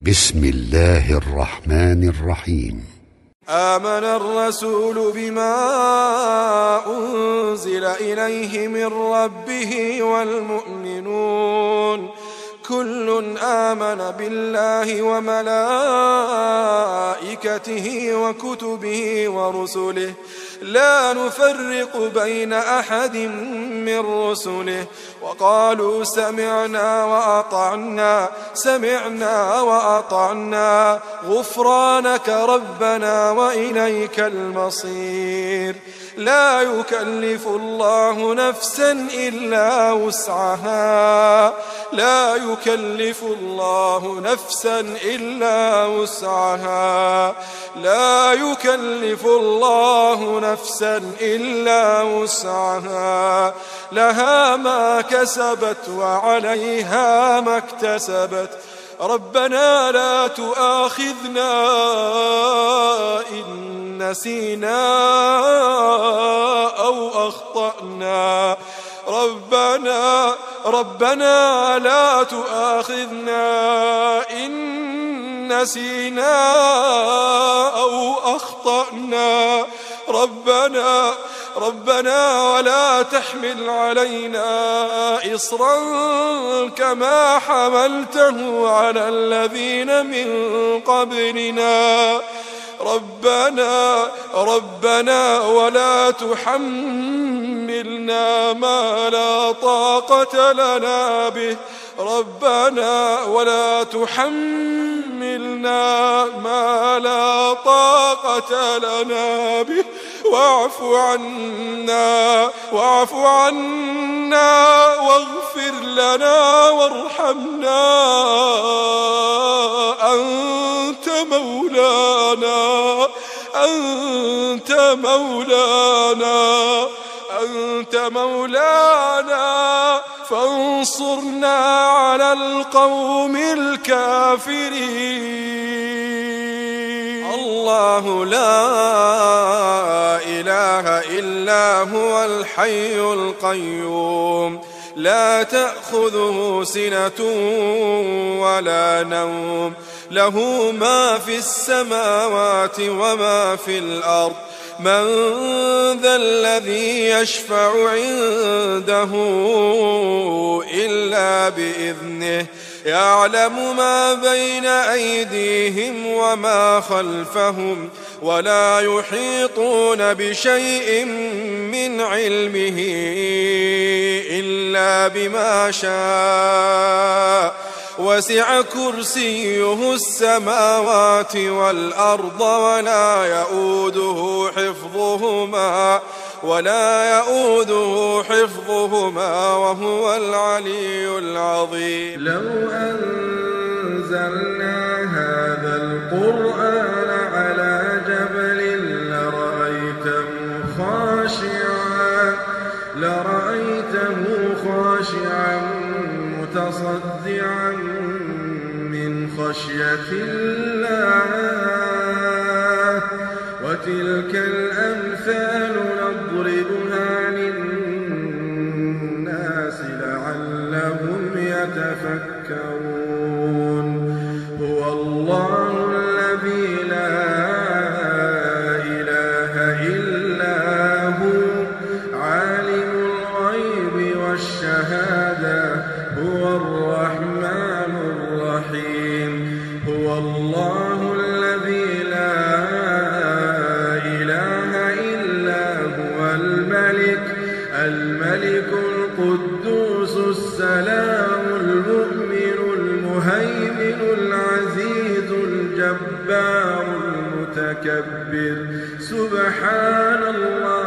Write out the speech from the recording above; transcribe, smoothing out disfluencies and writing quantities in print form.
بسم الله الرحمن الرحيم. آمن الرسول بما أنزل إليه من ربه والمؤمنون كل آمن بالله وملائكته وكتبه ورسله لا نفرق بين أحد من رسله وقالوا سمعنا وأطعنا غفرانك ربنا وإليك المصير. لا يكلف الله نفسا إلا وسعها لها ما كسبت وعليها ما اكتسبت ربنا لا تؤاخذنا إن نسينا أو أخطأنا ربنا لا تؤاخذنا إن نسينا أو أخطأنا ربنا ولا تحمل علينا إصرا كما حملته على الذين من قبلنا ربنا ولا تحملنا ما لا طاقة لنا به واعف عنا واغفر لنا وارحمنا أنت مولانا فانصرنا على القوم الكافرين. الله لا إله إلا هو الحي القيوم لا تأخذه سنة ولا نوم له ما في السماوات وما في الأرض من ذا الذي يشفع عنده إلا بإذنه يعلم ما بين أيديهم وما خلفهم ولا يحيطون بشيء من علمه إلا بما شاء وسع كرسيه السماوات والأرض ولا يؤوده حفظهما وهو العلي العظيم. لو أنزلنا هذا القرآن على جبل لرأيته خاشعا متصدعا من خشية الله وتلك الأمثال نضربها للناس لعلهم يتفكرون. هو الله الذي لا إله إلا هو عالم الغيب والشهادة هو الرحمن الرحيم. هو الله الذي لا إله إلا هو الملك القدوس السلام المؤمن المهيمن العزيز الجبار المتكبر. سبحان الله